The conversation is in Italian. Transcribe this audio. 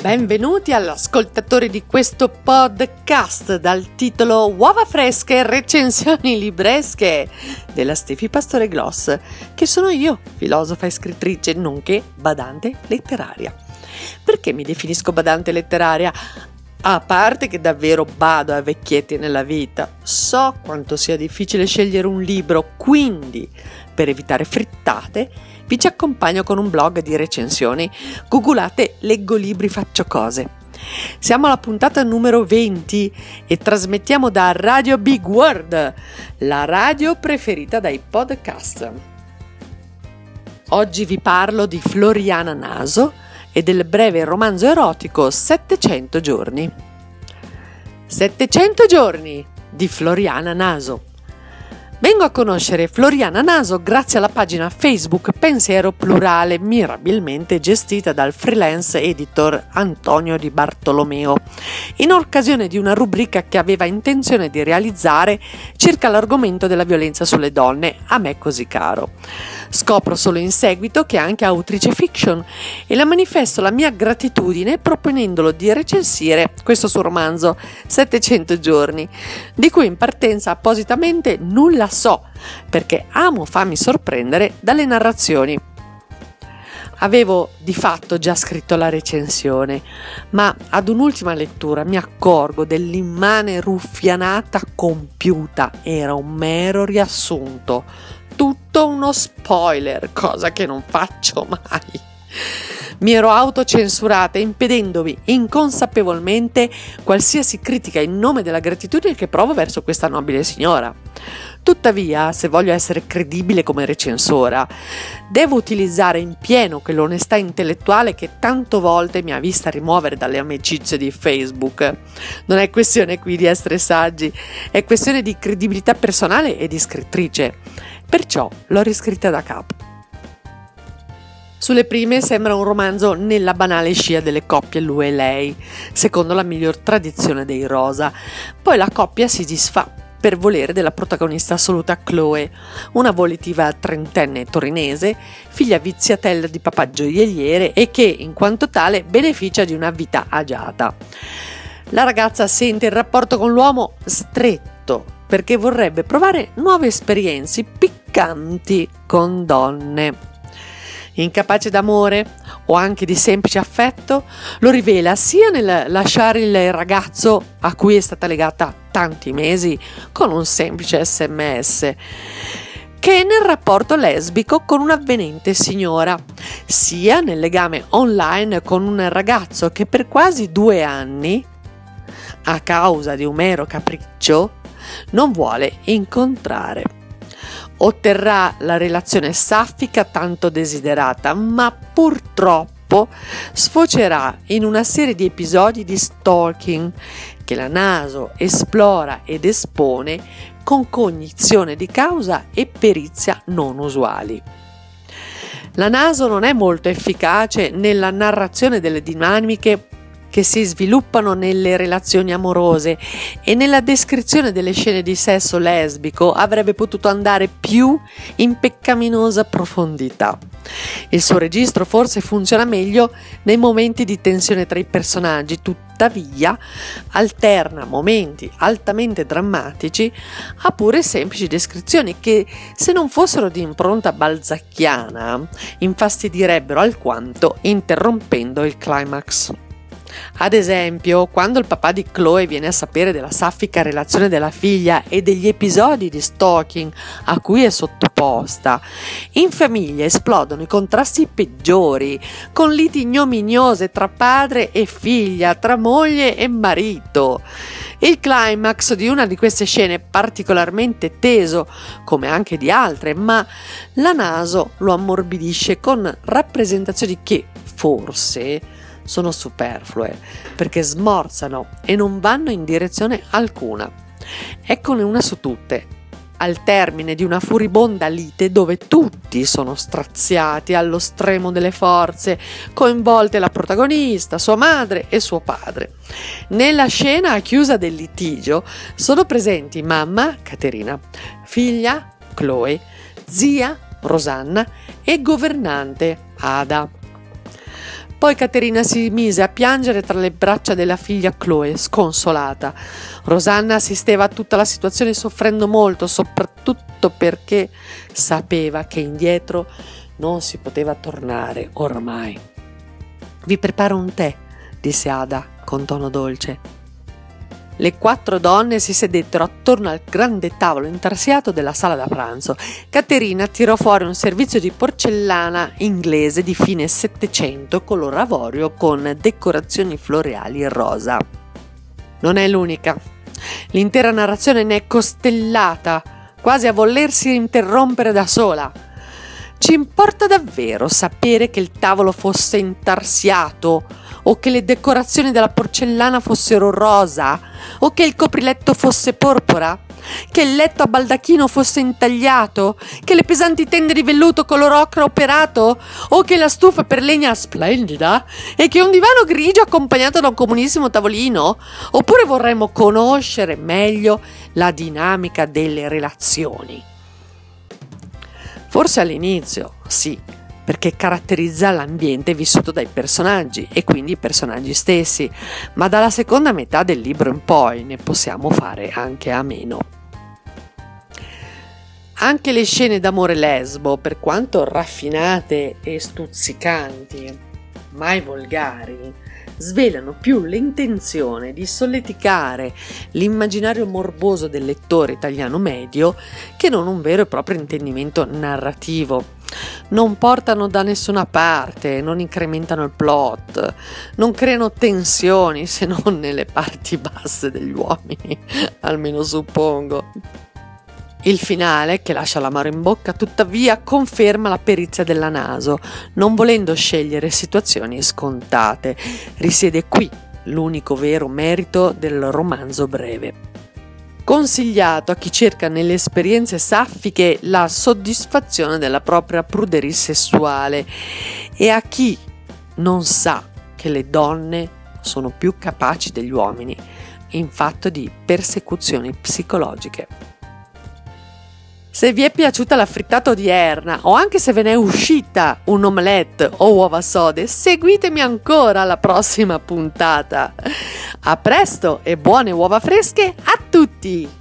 Benvenuti all'ascoltatore di questo podcast dal titolo Uova fresche, recensioni libresche della Stefi Pastore Gloss, che sono io, filosofa e scrittrice, nonché badante letteraria. Perché mi definisco badante letteraria? A parte che davvero bado a vecchietti nella vita, so quanto sia difficile scegliere un libro, quindi per evitare frittate vi ci accompagno con un blog di recensioni. Googolate Leggo libri faccio cose. Siamo alla puntata numero 20 e trasmettiamo da Radio Big World, la radio preferita dai podcast. Oggi vi parlo di Floriana Naso e del breve romanzo erotico 700 giorni. 700 giorni di Floriana Naso. Vengo a conoscere Floriana Naso grazie alla pagina Facebook Pensiero Plurale, mirabilmente gestita dal freelance editor Antonio Di Bartolomeo, in occasione di una rubrica che aveva intenzione di realizzare circa l'argomento della violenza sulle donne, a me così caro. Scopro solo in seguito che è anche autrice fiction e le manifesto la mia gratitudine proponendolo di recensire questo suo romanzo 700 giorni, di cui in partenza appositamente nulla so, perché amo farmi sorprendere dalle narrazioni. Avevo di fatto già scritto la recensione, ma ad un'ultima lettura mi accorgo dell'immane ruffianata compiuta. Era un mero riassunto, tutto uno spoiler, cosa che non faccio mai. Mi ero autocensurata, impedendovi inconsapevolmente qualsiasi critica in nome della gratitudine che provo verso questa nobile signora. Tuttavia, se voglio essere credibile come recensora, devo utilizzare in pieno quell'onestà intellettuale che tante volte mi ha vista rimuovere dalle amicizie di Facebook. Non è questione qui di essere saggi, è questione di credibilità personale e di scrittrice. Perciò l'ho riscritta da capo. Sulle prime sembra un romanzo nella banale scia delle coppie lui e lei, secondo la miglior tradizione dei rosa. Poi la coppia si disfà per volere della protagonista assoluta Chloe, una volitiva trentenne torinese, figlia viziatella di papà gioielliere e che, in quanto tale, beneficia di una vita agiata. La ragazza sente il rapporto con l'uomo stretto perché vorrebbe provare nuove esperienze piccanti con donne. Incapace d'amore o anche di semplice affetto, lo rivela sia nel lasciare il ragazzo a cui è stata legata tanti mesi con un semplice SMS, che nel rapporto lesbico con un'avvenente signora, sia nel legame online con un ragazzo che per quasi 2 anni, a causa di un mero capriccio, non vuole incontrare. Otterrà la relazione saffica tanto desiderata, ma purtroppo sfocerà in una serie di episodi di stalking che la Naso esplora ed espone con cognizione di causa e perizia non usuali. La Naso non è molto efficace nella narrazione delle dinamiche che si sviluppano nelle relazioni amorose e nella descrizione delle scene di sesso lesbico avrebbe potuto andare più in peccaminosa profondità. Il suo registro forse funziona meglio nei momenti di tensione tra i personaggi, tuttavia alterna momenti altamente drammatici a pure semplici descrizioni che, se non fossero di impronta balzacchiana, infastidirebbero alquanto interrompendo il climax. Ad esempio, quando il papà di Chloe viene a sapere della saffica relazione della figlia e degli episodi di stalking a cui è sottoposta, in famiglia esplodono i contrasti peggiori, con liti ignominiose tra padre e figlia, tra moglie e marito. Il climax di una di queste scene è particolarmente teso, come anche di altre, ma la Naso lo ammorbidisce con rappresentazioni che, forse, sono superflue perché smorzano e non vanno in direzione alcuna. Eccone una su tutte. Al termine di una furibonda lite dove tutti sono straziati allo stremo delle forze, coinvolte la protagonista, sua madre e suo padre. Nella scena a chiusa del litigio sono presenti mamma, Caterina, figlia, Chloe, zia, Rosanna e governante, Ada. Poi Caterina si mise a piangere tra le braccia della figlia Chloe, sconsolata. Rosanna assisteva a tutta la situazione soffrendo molto, soprattutto perché sapeva che indietro non si poteva tornare ormai. «Vi preparo un tè», disse Ada con tono dolce. Le 4 donne si sedettero attorno al grande tavolo intarsiato della sala da pranzo. Caterina tirò fuori un servizio di porcellana inglese di fine Settecento color avorio con decorazioni floreali rosa. Non è l'unica. L'intera narrazione ne è costellata, quasi a volersi interrompere da sola. Ci importa davvero sapere che il tavolo fosse intarsiato, o che le decorazioni della porcellana fossero rosa, o che il copriletto fosse porpora, che il letto a baldacchino fosse intagliato, che le pesanti tende di velluto color ocra operato, o che la stufa per legna splendida, e che un divano grigio accompagnato da un comunissimo tavolino? Oppure vorremmo conoscere meglio la dinamica delle relazioni? Forse all'inizio, sì, perché caratterizza l'ambiente vissuto dai personaggi e quindi i personaggi stessi, ma dalla seconda metà del libro in poi ne possiamo fare anche a meno. Anche le scene d'amore lesbo, per quanto raffinate e stuzzicanti, mai volgari, svelano più l'intenzione di solleticare l'immaginario morboso del lettore italiano medio che non un vero e proprio intendimento narrativo. Non portano da nessuna parte, non incrementano il plot, non creano tensioni se non nelle parti basse degli uomini, almeno suppongo. Il finale, che lascia l'amaro in bocca, tuttavia conferma la perizia della Naso, non volendo scegliere situazioni scontate. Risiede qui l'unico vero merito del romanzo breve. Consigliato a chi cerca nelle esperienze saffiche la soddisfazione della propria pruderia sessuale e a chi non sa che le donne sono più capaci degli uomini in fatto di persecuzioni psicologiche. Se vi è piaciuta la frittata odierna o anche se ve ne è uscita un omelette o uova sode, seguitemi ancora alla prossima puntata. A presto e buone uova fresche a tutti!